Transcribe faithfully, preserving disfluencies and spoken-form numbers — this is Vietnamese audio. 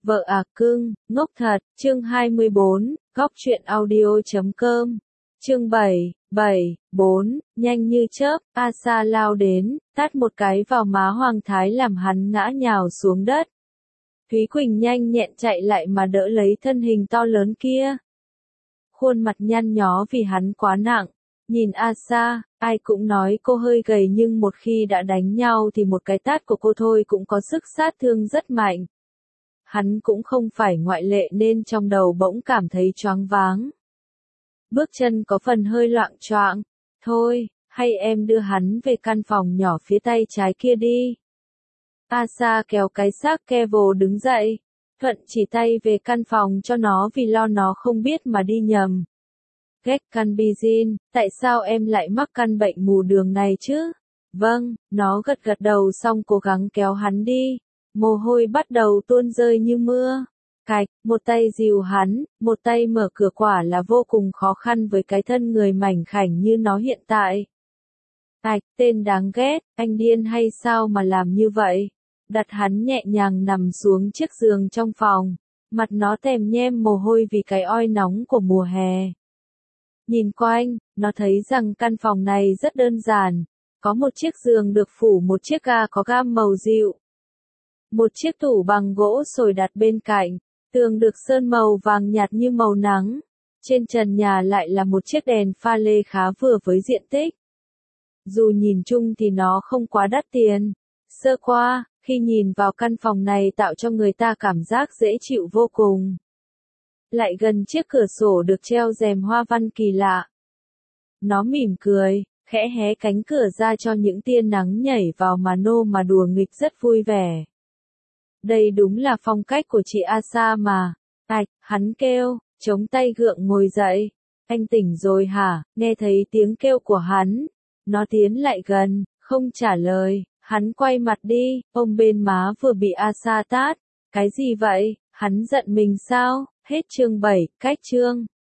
Vợ à cưng, ngốc thật, chương hai mươi bốn, góc truyện audio chấm com. Chương bảy, bảy, bốn, nhanh như chớp, Asa lao đến, tát một cái vào má Hoàng Thái làm hắn ngã nhào xuống đất. Thúy Quỳnh nhanh nhẹn chạy lại mà đỡ lấy thân hình to lớn kia. Khuôn mặt nhăn nhó vì hắn quá nặng. Nhìn Asa, ai cũng nói cô hơi gầy nhưng một khi đã đánh nhau thì một cái tát của cô thôi cũng có sức sát thương rất mạnh. Hắn cũng không phải ngoại lệ nên trong đầu bỗng cảm thấy choáng váng. Bước chân có phần hơi loạng choạng. Thôi, hay em đưa hắn về căn phòng nhỏ phía tay trái kia đi. Asa kéo cái xác Kevo đứng dậy. Thuận chỉ tay về căn phòng cho nó vì lo nó không biết mà đi nhầm. Gek Kanbijin, tại sao em lại mắc căn bệnh mù đường này chứ? Vâng, nó gật gật đầu xong cố gắng kéo hắn đi. Mồ hôi bắt đầu tuôn rơi như mưa. Cạch, một tay dìu hắn, một tay mở cửa quả là vô cùng khó khăn với cái thân người mảnh khảnh như nó hiện tại. Cạch, tên đáng ghét, anh điên hay sao mà làm như vậy? Đặt hắn nhẹ nhàng nằm xuống chiếc giường trong phòng. Mặt nó tèm nhem mồ hôi vì cái oi nóng của mùa hè. Nhìn quanh, nó thấy rằng căn phòng này rất đơn giản. Có một chiếc giường được phủ một chiếc ga có gam màu dịu. Một chiếc tủ bằng gỗ sồi đặt bên cạnh, tường được sơn màu vàng nhạt như màu nắng. Trên trần nhà lại là một chiếc đèn pha lê khá vừa với diện tích. Dù nhìn chung thì nó không quá đắt tiền. Sơ qua, khi nhìn vào căn phòng này tạo cho người ta cảm giác dễ chịu vô cùng. Lại gần chiếc cửa sổ được treo rèm hoa văn kỳ lạ. Nó mỉm cười, khẽ hé cánh cửa ra cho những tia nắng nhảy vào mà nô mà đùa nghịch rất vui vẻ. Đây đúng là phong cách của chị Asa mà. Ạch, hắn kêu, chống tay gượng ngồi dậy. Anh tỉnh rồi hả? Nghe thấy tiếng kêu của hắn. Nó tiến lại gần, không trả lời. Hắn quay mặt đi, ôm bên má vừa bị Asa tát. Cái gì vậy? Hắn giận mình sao? Hết chương bảy, cách chương.